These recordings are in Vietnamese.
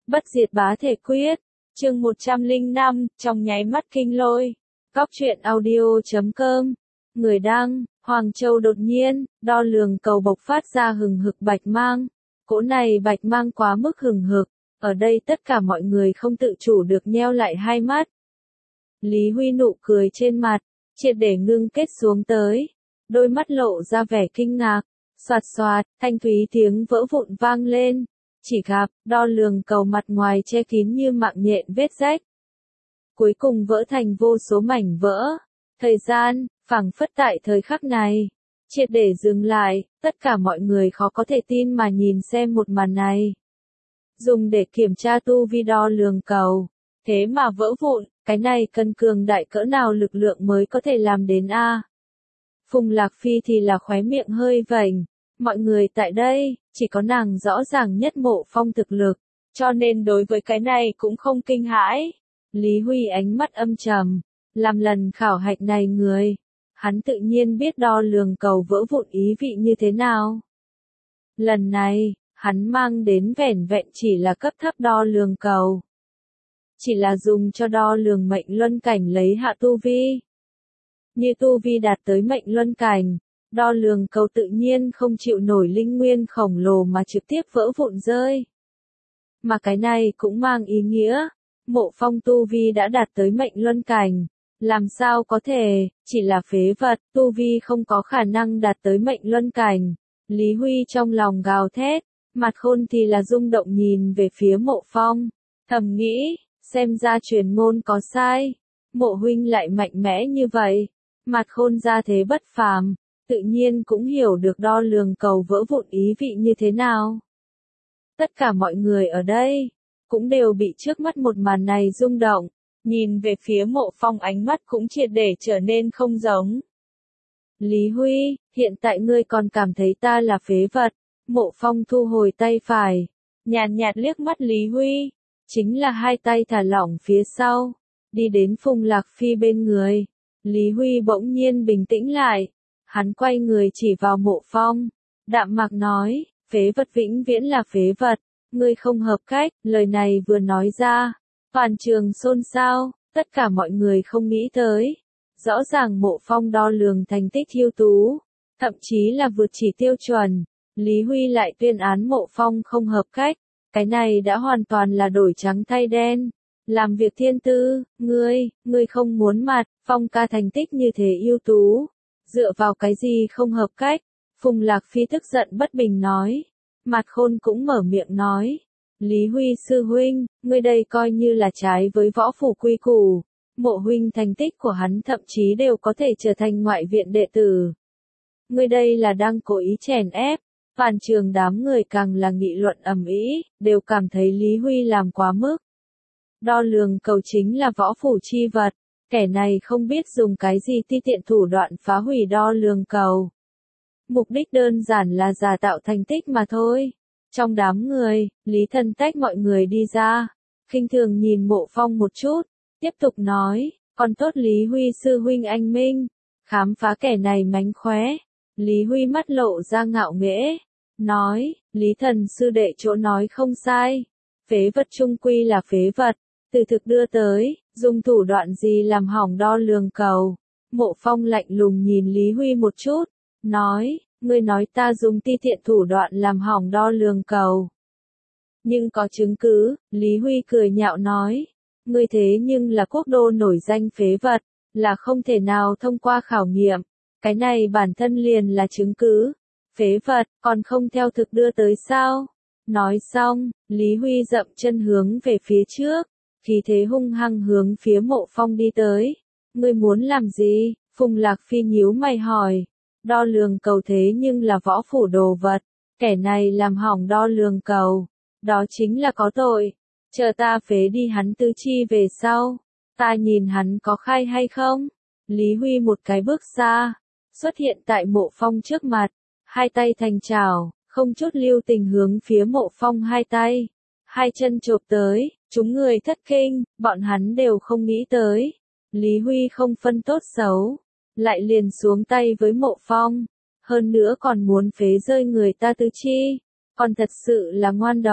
Bất diệt bá thể quyết, chương 105, trong nháy mắt kinh lôi. Góc truyện audio.com. Người đăng, Hoàng Châu đột nhiên, đo lường cầu bộc phát ra hừng hực bạch mang. Cỗ này bạch mang quá mức hừng hực, ở đây tất cả mọi người không tự chủ được nheo lại hai mắt. Lý Huy nụ cười trên mặt, triệt để ngưng kết xuống tới, đôi mắt lộ ra vẻ kinh ngạc, xoạt xoạt, thanh thúy tiếng vỡ vụn vang lên. Chỉ gặp, đo lường cầu mặt ngoài che kín như mạng nhện vết rách. Cuối cùng vỡ thành vô số mảnh vỡ. Thời gian, phảng phất tại thời khắc này, triệt để dừng lại, tất cả mọi người khó có thể tin mà nhìn xem một màn này. Dùng để kiểm tra tu vi đo lường cầu, thế mà vỡ vụn, cái này cần cường đại cỡ nào lực lượng mới có thể làm đến a? Phùng Lạc Phi thì là khóe miệng hơi vểnh. Mọi người tại đây, chỉ có nàng rõ ràng nhất Mộ Phong thực lực, cho nên đối với cái này cũng không kinh hãi. Lý Huy ánh mắt âm trầm, làm lần khảo hạch này người, hắn tự nhiên biết đo lường cầu vỡ vụn ý vị như thế nào. Lần này, hắn mang đến vẻn vẹn chỉ là cấp thấp đo lường cầu. Chỉ là dùng cho đo lường mệnh luân cảnh lấy hạ tu vi. Như tu vi đạt tới mệnh luân cảnh, đo lường cầu tự nhiên không chịu nổi linh nguyên khổng lồ mà trực tiếp vỡ vụn rơi. Mà cái này cũng mang ý nghĩa, Mộ Phong tu vi đã đạt tới mệnh luân cảnh, làm sao có thể, chỉ là phế vật, tu vi không có khả năng đạt tới mệnh luân cảnh. Lý Huy trong lòng gào thét, Mặt Khôn thì là rung động nhìn về phía Mộ Phong, thầm nghĩ, xem ra truyền ngôn có sai, Mộ huynh lại mạnh mẽ như vậy, Mặt Khôn ra thế bất phàm. Tự nhiên cũng hiểu được đo lường cầu vỡ vụn ý vị như thế nào. Tất cả mọi người ở đây, cũng đều bị trước mắt một màn này rung động, nhìn về phía Mộ Phong ánh mắt cũng triệt để trở nên không giống. Lý Huy, hiện tại ngươi còn cảm thấy ta là phế vật, Mộ Phong thu hồi tay phải, nhàn nhạt liếc mắt Lý Huy, chính là hai tay thả lỏng phía sau, đi đến Phùng Lạc Phi bên người. Lý Huy bỗng nhiên bình tĩnh lại. Hắn quay người chỉ vào Mộ Phong, đạm mạc nói, phế vật vĩnh viễn là phế vật, ngươi không hợp cách, lời này vừa nói ra, toàn trường xôn xao, tất cả mọi người không nghĩ tới. Rõ ràng Mộ Phong đo lường thành tích ưu tú, thậm chí là vượt chỉ tiêu chuẩn, Lý Huy lại tuyên án Mộ Phong không hợp cách, cái này đã hoàn toàn là đổi trắng thay đen. Làm việc thiên tư, ngươi không muốn mặt, Phong ca thành tích như thế ưu tú. Dựa vào cái gì không hợp cách? Phùng Lạc Phi tức giận bất bình nói. Mặt Khôn cũng mở miệng nói. Lý Huy sư huynh, ngươi đây coi như là trái với võ phủ quy củ. Mộ huynh thành tích của hắn thậm chí đều có thể trở thành ngoại viện đệ tử. Ngươi đây là đang cố ý chèn ép. Toàn trường đám người càng là nghị luận ầm ĩ, đều cảm thấy Lý Huy làm quá mức. Đo lường cầu chính là võ phủ chi vật. Kẻ này không biết dùng cái gì ti tiện thủ đoạn phá hủy đo lường cầu. Mục đích đơn giản là giả tạo thành tích mà thôi. Trong đám người, Lý Thần tách mọi người đi ra, khinh thường nhìn Mộ Phong một chút, tiếp tục nói, còn tốt Lý Huy sư huynh anh minh, khám phá kẻ này mánh khóe. Lý Huy mắt lộ ra ngạo nghễ, nói, Lý Thần sư đệ chỗ nói không sai, phế vật chung quy là phế vật, từ thực đưa tới. Dùng thủ đoạn gì làm hỏng đo lường cầu? Mộ Phong lạnh lùng nhìn Lý Huy một chút, nói, ngươi nói ta dùng ti tiện thủ đoạn làm hỏng đo lường cầu. Nhưng có chứng cứ, Lý Huy cười nhạo nói, ngươi thế nhưng là quốc đô nổi danh phế vật, là không thể nào thông qua khảo nghiệm, cái này bản thân liền là chứng cứ. Phế vật, còn không theo thực đưa tới sao? Nói xong, Lý Huy dậm chân hướng về phía trước. Khí thế hung hăng hướng phía Mộ Phong đi tới. Ngươi muốn làm gì? Phùng Lạc Phi nhíu mày hỏi. Đo lường cầu thế nhưng là võ phủ đồ vật. Kẻ này làm hỏng đo lường cầu. Đó chính là có tội. Chờ ta phế đi hắn tứ chi về sau. Ta nhìn hắn có khai hay không? Lý Huy một cái bước xa. Xuất hiện tại Mộ Phong trước mặt. Hai tay thành chảo. Không chút lưu tình hướng phía Mộ Phong hai tay. Hai chân chộp tới. Chúng người thất kinh, bọn hắn đều không nghĩ tới. Lý Huy không phân tốt xấu, lại liền xuống tay với Mộ Phong. Hơn nữa còn muốn phế rơi người ta tứ chi, còn thật sự là ngoan độc.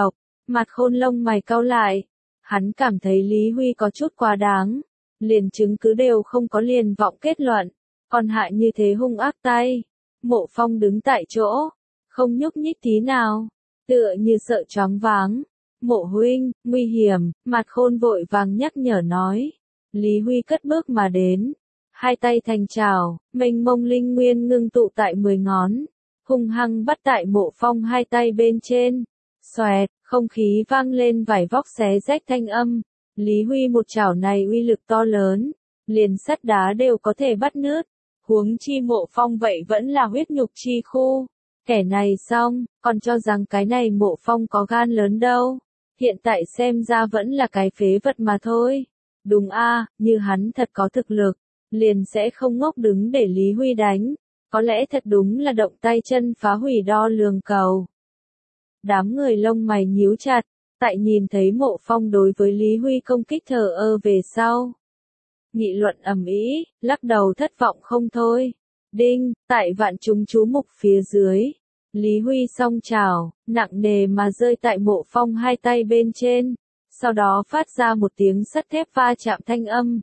Mặt Khôn lông mày cau lại. Hắn cảm thấy Lý Huy có chút quá đáng. Liền chứng cứ đều không có liền vọng kết luận. Còn hại như thế hung ác tay. Mộ Phong đứng tại chỗ. Không nhúc nhích tí nào. Tựa như sợ choáng váng. Mộ huynh, nguy hiểm. Mặt Khôn vội vàng nhắc nhở nói. Lý Huy cất bước mà đến. Hai tay thành trào, mênh mông linh nguyên ngưng tụ tại 10 ngón. Hung hăng bắt tại Mộ Phong hai tay bên trên. Xoẹt, không khí vang lên vải vóc xé rách thanh âm. Lý Huy một chảo này uy lực to lớn, liền sắt đá đều có thể bắt nứt. Huống chi Mộ Phong vậy vẫn là huyết nhục chi khu. Kẻ này xong, còn cho rằng cái này Mộ Phong có gan lớn đâu. Hiện tại xem ra vẫn là cái phế vật mà thôi. Đúng a, như hắn thật có thực lực, liền sẽ không ngốc đứng để Lý Huy đánh. Có lẽ thật đúng là động tay chân phá hủy đo lường cầu. Đám người lông mày nhíu chặt, tại nhìn thấy Mộ Phong đối với Lý Huy công kích thờ ơ về sau. Nghị luận ầm ĩ, lắc đầu thất vọng không thôi. Đinh, tại vạn chúng chú mục phía dưới. Lý Huy song chảo, nặng nề mà rơi tại Mộ Phong hai tay bên trên. Sau đó phát ra một tiếng sắt thép va chạm thanh âm.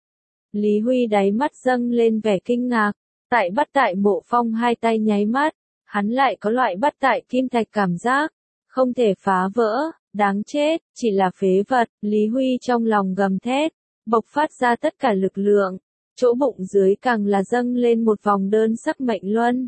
Lý Huy đáy mắt dâng lên vẻ kinh ngạc. Tại bắt tại Mộ Phong hai tay nháy mắt, hắn lại có loại bắt tại kim thạch cảm giác. Không thể phá vỡ, đáng chết, chỉ là phế vật. Lý Huy trong lòng gầm thét, bộc phát ra tất cả lực lượng. Chỗ bụng dưới càng là dâng lên một vòng đơn sắc mệnh luân.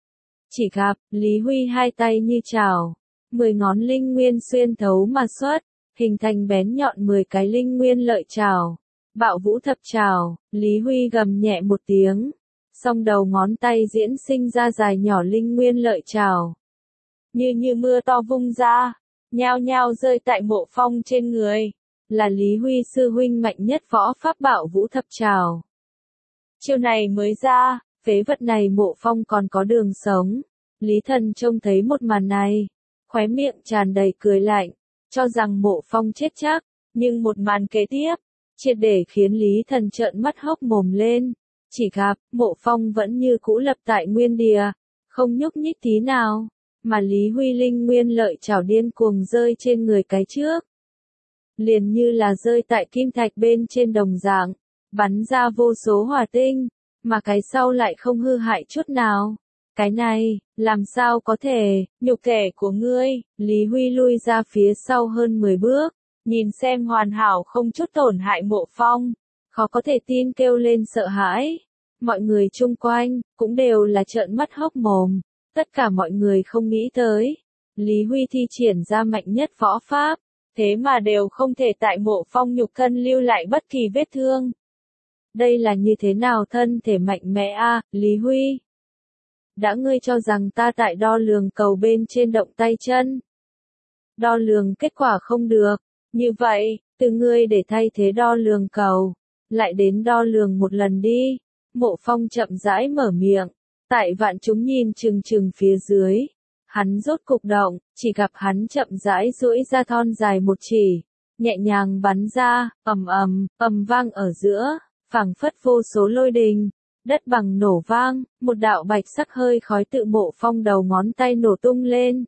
Chỉ gặp, Lý Huy hai tay như chảo, 10 ngón linh nguyên xuyên thấu mà xuất, hình thành bén nhọn 10 cái linh nguyên lợi chảo. Bạo vũ thập chảo, Lý Huy gầm nhẹ một tiếng. Song đầu ngón tay diễn sinh ra dài nhỏ linh nguyên lợi chảo. Như mưa to vung ra, nhao nhao rơi tại Mộ Phong trên người. Là Lý Huy sư huynh mạnh nhất võ pháp bạo vũ thập chảo. Chiêu này mới ra, phế vật này Mộ Phong còn có đường sống. Lý Thần trông thấy một màn này, khóe miệng tràn đầy cười lạnh, cho rằng Mộ Phong chết chắc, nhưng một màn kế tiếp, triệt để khiến Lý Thần trợn mắt hốc mồm lên. Chỉ gặp, Mộ Phong vẫn như cũ lập tại nguyên địa, không nhúc nhích tí nào, mà Lý Huy linh nguyên lợi chảo điên cuồng rơi trên người cái trước. Liền như là rơi tại kim thạch bên trên đồng dạng, bắn ra vô số hỏa tinh, mà cái sau lại không hư hại chút nào. Cái này, làm sao có thể, nhục thể của ngươi. Lý Huy lui ra phía sau hơn 10 bước, nhìn xem hoàn hảo không chút tổn hại Mộ Phong, khó có thể tin kêu lên sợ hãi. Mọi người chung quanh, cũng đều là trợn mắt hốc mồm, tất cả mọi người không nghĩ tới. Lý Huy thi triển ra mạnh nhất võ pháp, thế mà đều không thể tại Mộ Phong nhục thân lưu lại bất kỳ vết thương. Đây là như thế nào thân thể mạnh mẽ a, Lý Huy? Đã ngươi cho rằng ta tại đo lường cầu bên trên động tay chân. Đo lường kết quả không được, như vậy, từ ngươi để thay thế đo lường cầu, lại đến đo lường một lần đi. Mộ Phong chậm rãi mở miệng, tại vạn chúng nhìn chừng chừng phía dưới. Hắn rốt cục động, chỉ gặp hắn chậm rãi duỗi ra thon dài một chỉ, nhẹ nhàng bắn ra, ầm vang ở giữa, phảng phất vô số lôi đình, đất bằng nổ vang, một đạo bạch sắc hơi khói tự Mộ Phong đầu ngón tay nổ tung lên,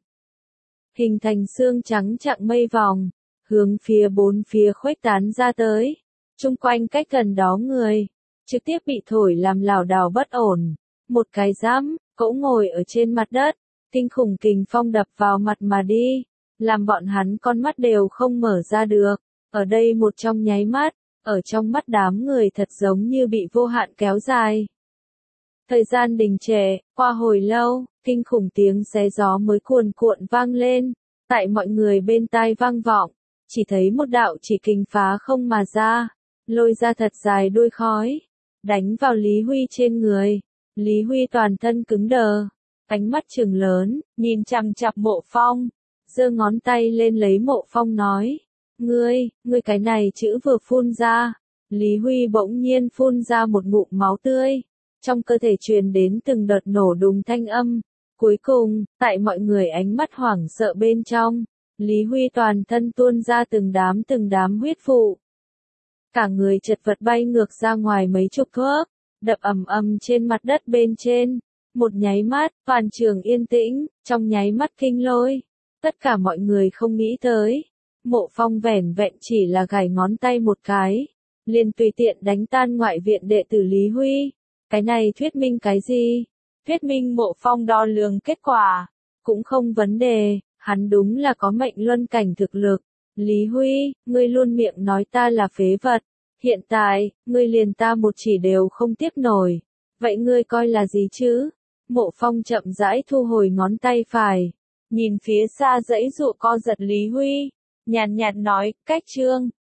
hình thành xương trắng chặng mây vòng, hướng phía bốn phía khuếch tán ra tới. Chung quanh cách gần đó người, trực tiếp bị thổi làm lảo đảo bất ổn. Một cái giẫm, cỗ ngồi ở trên mặt đất, kinh khủng kình phong đập vào mặt mà đi, làm bọn hắn con mắt đều không mở ra được. Ở đây một trong nháy mắt, ở trong mắt đám người thật giống như bị vô hạn kéo dài. Thời gian đình trệ, qua hồi lâu, kinh khủng tiếng xé gió mới cuồn cuộn vang lên, tại mọi người bên tai vang vọng, chỉ thấy một đạo chỉ kình phá không mà ra, lôi ra thật dài đuôi khói, đánh vào Lý Huy trên người. Lý Huy toàn thân cứng đờ, ánh mắt trừng lớn, nhìn chằm chằm Mộ Phong, giơ ngón tay lên lấy Mộ Phong nói, ngươi cái này chữ vừa phun ra. Lý Huy bỗng nhiên phun ra một ngụm máu tươi, trong cơ thể truyền đến từng đợt nổ đùng thanh âm. Cuối cùng, tại mọi người ánh mắt hoảng sợ bên trong, Lý Huy toàn thân tuôn ra từng đám huyết vụ. Cả người chật vật bay ngược ra ngoài mấy chục thước, đập ầm trên mặt đất bên trên. Một nháy mắt, toàn trường yên tĩnh, trong nháy mắt kinh lôi. Tất cả mọi người không nghĩ tới. Mộ Phong vẻn vẹn chỉ là gảy ngón tay một cái, liền tùy tiện đánh tan ngoại viện đệ tử Lý Huy. Cái này thuyết minh cái gì? Thuyết minh Mộ Phong đo lường kết quả, cũng không vấn đề, hắn đúng là có mệnh luân cảnh thực lực. Lý Huy, ngươi luôn miệng nói ta là phế vật, hiện tại, ngươi liền ta một chỉ đều không tiếp nổi. Vậy ngươi coi là gì chứ? Mộ Phong chậm rãi thu hồi ngón tay phải, nhìn phía xa dãy dụ co giật Lý Huy, nhàn nhạt nói, cách trương.